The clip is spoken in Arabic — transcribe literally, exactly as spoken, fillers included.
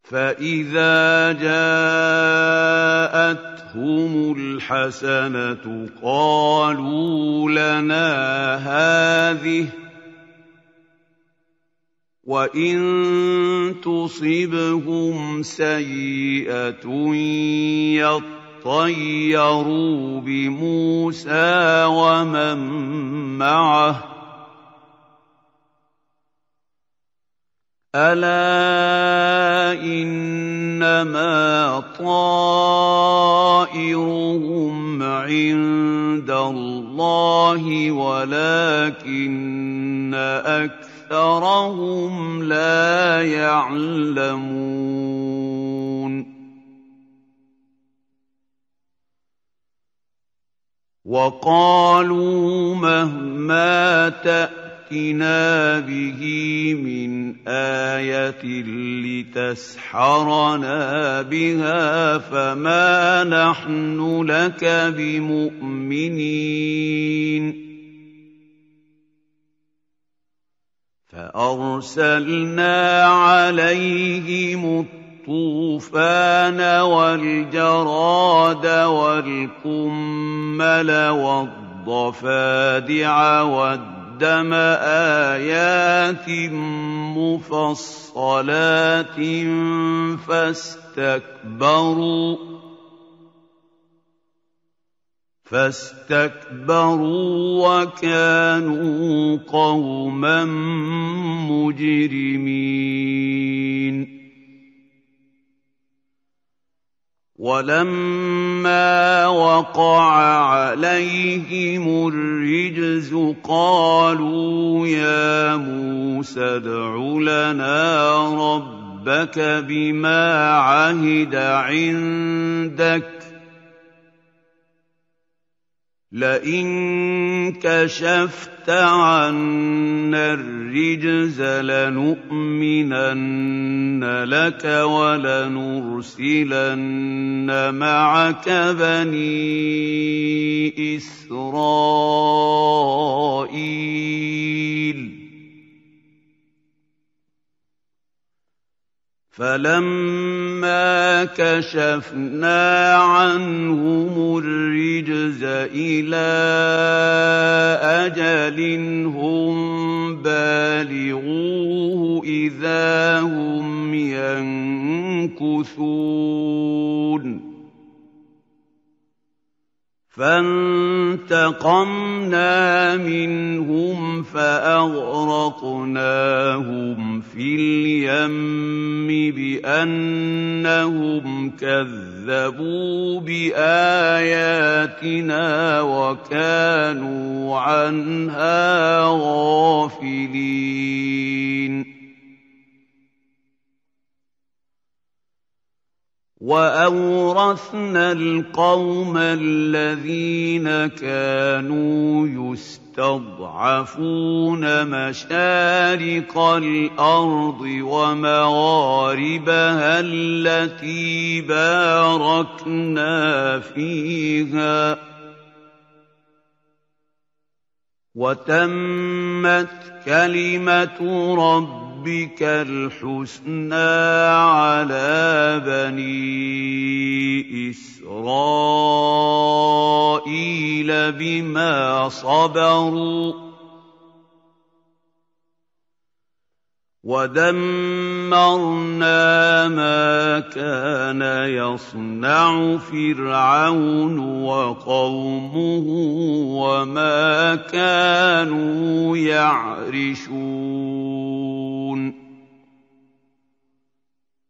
فإذا جاءتهم الحسنة قالوا لنا هذه وإن تصبهم سيئة يطيروا بموسى ومن معه ألا إنما طائرهم عند الله ولكن أكثرهم لا يعلمون وقالوا مهما تأتنا به من آية لتسحرنا بها فما نحن لك بمؤمنين فأرسلنا عليهم الطوفان والجراد والقمل والضفادع والدم آيات مفصلات فاستكبروا فاستكبروا وكانوا قوما مجرمين ولما وقع عليهم الرجز قالوا يا موسى ادْعُ لنا ربك بما عهد عندك لئن كشفت عنا الرجز لنؤمنن لك ولنرسلن معك بني إسرائيل فلما كشفنا عنهم الرجز إلى أجل هم بالغوه إذا هم ينكثون فانتقمنا منهم فأغرقناهم في اليم بأنهم كذبوا بآياتنا وكانوا عنها غافلين وأورثنا القوم الذين كانوا يستضعفون مشارق الأرض ومغاربها التي باركنا فيها وتمت كلمة ربك ربك الحسنى على بني إسرائيل بما صبروا ودمرنا ما كان يصنع فرعون وقومه وما كانوا يعرشون